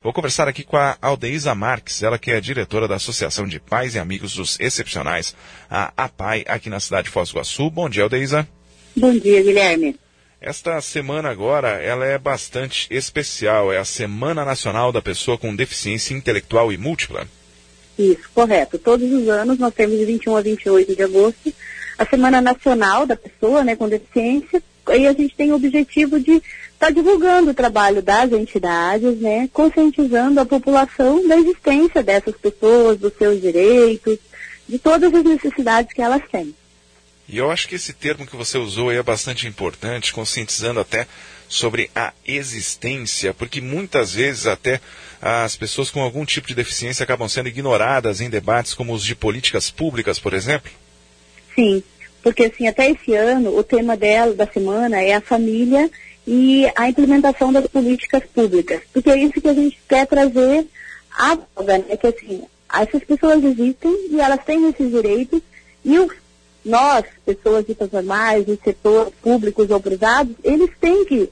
Vou conversar aqui com a Aldeísa Marques, ela que é diretora da Associação de Pais e Amigos dos Excepcionais, a APAE, aqui na cidade de Foz do Iguaçu. Bom dia, Aldeísa. Bom dia, Guilherme. Esta semana agora, ela é bastante especial, é a Semana Nacional da Pessoa com Deficiência Intelectual e Múltipla. Isso, correto. Todos os anos nós temos de 21 a 28 de agosto a Semana Nacional da Pessoa, com deficiência, e a gente tem o objetivo de estar divulgando o trabalho das entidades, conscientizando a população da existência dessas pessoas, dos seus direitos, de todas as necessidades que elas têm. E eu acho que esse termo que você usou aí é bastante importante, conscientizando até sobre a existência, porque muitas vezes até as pessoas com algum tipo de deficiência acabam sendo ignoradas em debates como os de políticas públicas, por exemplo. Sim, porque assim, até esse ano, o tema da semana é a família e a implementação das políticas públicas, porque é isso que a gente quer trazer à voga, que assim, essas pessoas existem e elas têm esses direitos, e nós, pessoas ditas normais, do setor públicos ou privados, eles têm que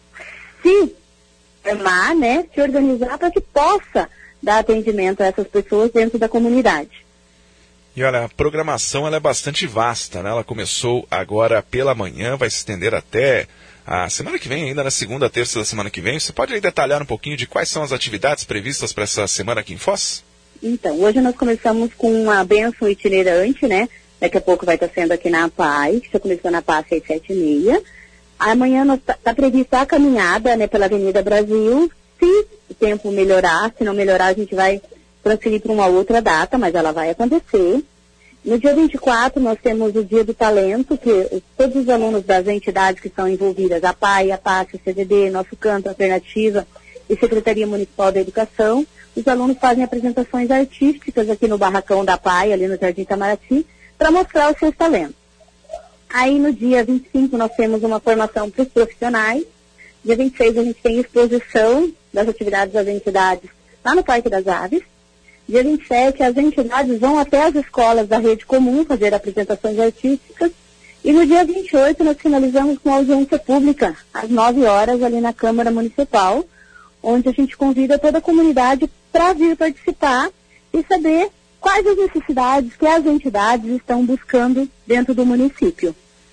se formar, se organizar para que possa dar atendimento a essas pessoas dentro da comunidade. E olha, a programação ela é bastante vasta, Ela começou agora pela manhã, vai se estender até a semana que vem, ainda na segunda, terça da semana que vem. Você pode aí detalhar um pouquinho de quais são as atividades previstas para essa semana aqui em Foz? Então, hoje nós começamos com uma bênção itinerante, Daqui a pouco vai estar sendo aqui na APAE, que já começou na APAE às 7h30. Amanhã está prevista a caminhada, pela Avenida Brasil. Se o tempo melhorar, se não melhorar, a gente vai transferir para uma outra data, mas ela vai acontecer. No dia 24, nós temos o Dia do Talento, que todos os alunos das entidades que são envolvidas, a APAE, a PAC, a CDD, Nosso Canto, Alternativa e Secretaria Municipal da Educação, os alunos fazem apresentações artísticas aqui no barracão da APAE, ali no Jardim Itamaraty, para mostrar os seus talentos. Aí no dia 25 nós temos uma formação para os profissionais. Dia 26 a gente tem exposição das atividades das entidades lá no Parque das Aves. Dia 27 as entidades vão até as escolas da rede comum fazer apresentações artísticas. E no dia 28 nós finalizamos com audiência pública, às 9 horas ali na Câmara Municipal, onde a gente convida toda a comunidade para vir participar e saber quais as necessidades que as entidades estão buscando dentro do município.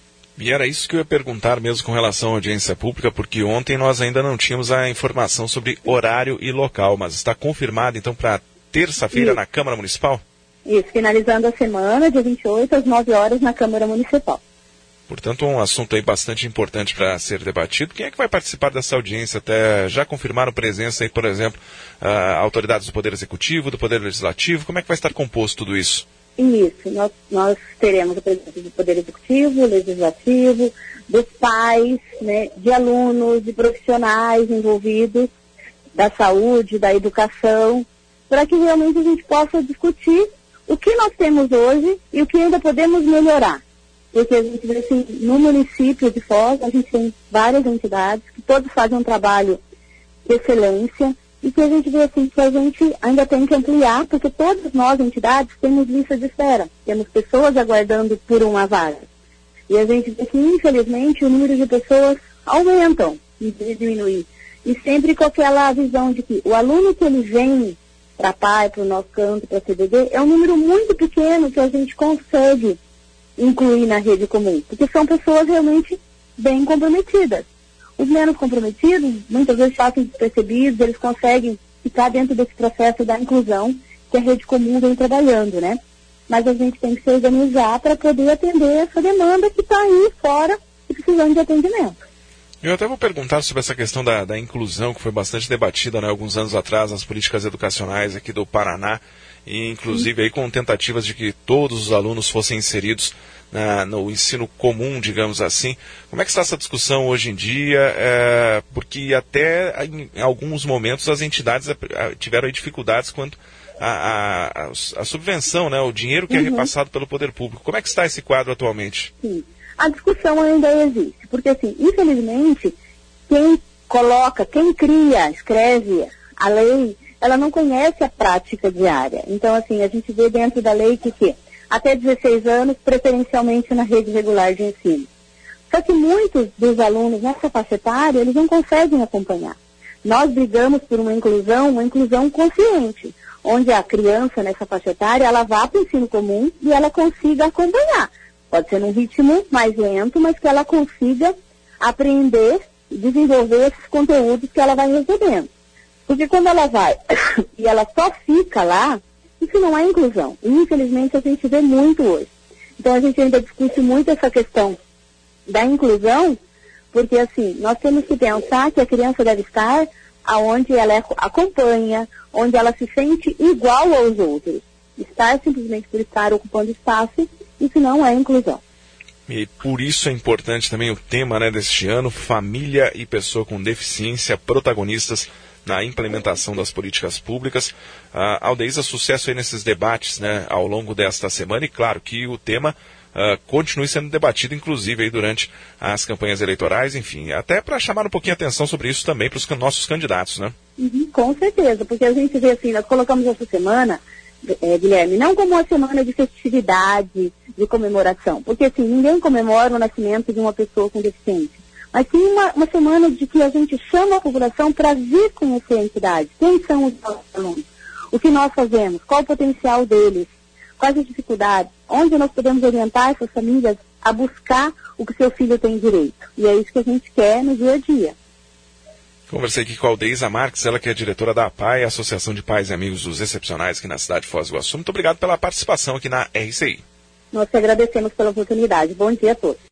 E era isso que eu ia perguntar mesmo com relação à audiência pública, porque ontem nós ainda não tínhamos a informação sobre horário e local, mas está confirmado então para terça-feira na Câmara Municipal? Isso, finalizando a semana, dia 28, às 9 horas na Câmara Municipal. Portanto, um assunto aí bastante importante para ser debatido. Quem é que vai participar dessa audiência? Até já confirmaram presença aí, por exemplo, autoridades do Poder Executivo, do Poder Legislativo? Como é que vai estar composto tudo isso? Isso, nós teremos a presença do Poder Executivo, Legislativo, dos pais, de alunos, de profissionais envolvidos, da saúde, da educação, para que realmente a gente possa discutir o que nós temos hoje e o que ainda podemos melhorar. Porque a gente vê assim, no município de Foz, a gente tem várias entidades que todos fazem um trabalho de excelência e que a gente vê assim que a gente ainda tem que ampliar, porque todas nós, entidades, temos lista de espera, temos pessoas aguardando por uma vaga. E a gente vê que, infelizmente, o número de pessoas aumentam e diminui. E sempre com aquela visão de que o aluno que ele vem para a PAE, para o Nosso Canto, para a CDD, é um número muito pequeno que a gente consegue incluir na rede comum, porque são pessoas realmente bem comprometidas. Os menos comprometidos, muitas vezes passam despercebidos, eles conseguem ficar dentro desse processo da inclusão que a rede comum vem trabalhando, Mas a gente tem que se organizar para poder atender essa demanda que está aí fora e precisando de atendimento. Eu até vou perguntar sobre essa questão da inclusão, que foi bastante debatida alguns anos atrás nas políticas educacionais aqui do Paraná, e inclusive aí com tentativas de que todos os alunos fossem inseridos no ensino comum, digamos assim. Como é que está essa discussão hoje em dia? Porque até em alguns momentos as entidades tiveram dificuldades quanto à subvenção, o dinheiro que é repassado pelo poder público. Como é que está esse quadro atualmente? Sim. A discussão ainda existe, porque assim, infelizmente, quem cria, escreve a lei, ela não conhece a prática diária. Então, assim, a gente vê dentro da lei que até 16 anos, preferencialmente na rede regular de ensino. Só que muitos dos alunos nessa faixa etária, eles não conseguem acompanhar. Nós brigamos por uma inclusão consciente, onde a criança nessa faixa etária, ela vá para o ensino comum e ela consiga acompanhar. Pode ser num ritmo mais lento, mas que ela consiga aprender e desenvolver esses conteúdos que ela vai recebendo. Porque quando ela vai e ela só fica lá, isso não é inclusão. E infelizmente a gente vê muito hoje. Então a gente ainda discute muito essa questão da inclusão, porque assim, nós temos que pensar que a criança deve estar aonde ela acompanha, onde ela se sente igual aos outros. Estar simplesmente por estar ocupando espaço, isso não é inclusão. E por isso é importante também o tema, né, deste ano, família e pessoa com deficiência, protagonistas na implementação das políticas públicas. Aldeísa, sucesso aí nesses debates, né, ao longo desta semana, e claro que o tema continue sendo debatido, inclusive aí durante as campanhas eleitorais, enfim, até para chamar um pouquinho a atenção sobre isso também para os nossos candidatos, né? Com certeza, porque a gente vê assim, nós colocamos essa semana, Guilherme, não como uma semana de festividade, de comemoração, porque assim, ninguém comemora o nascimento de uma pessoa com deficiência, mas sim uma semana de que a gente chama a população para vir conhecer a entidade, quem são os nossos alunos, o que nós fazemos, qual o potencial deles, quais as dificuldades, onde nós podemos orientar essas famílias a buscar o que seu filho tem direito. E é isso que a gente quer no dia a dia. Conversei aqui com a Aldeísa Marques, ela que é diretora da APAE, Associação de Pais e Amigos dos Excepcionais, aqui na cidade de Foz do Iguaçu. Muito obrigado pela participação aqui na RCI. Nós te agradecemos pela oportunidade. Bom dia a todos.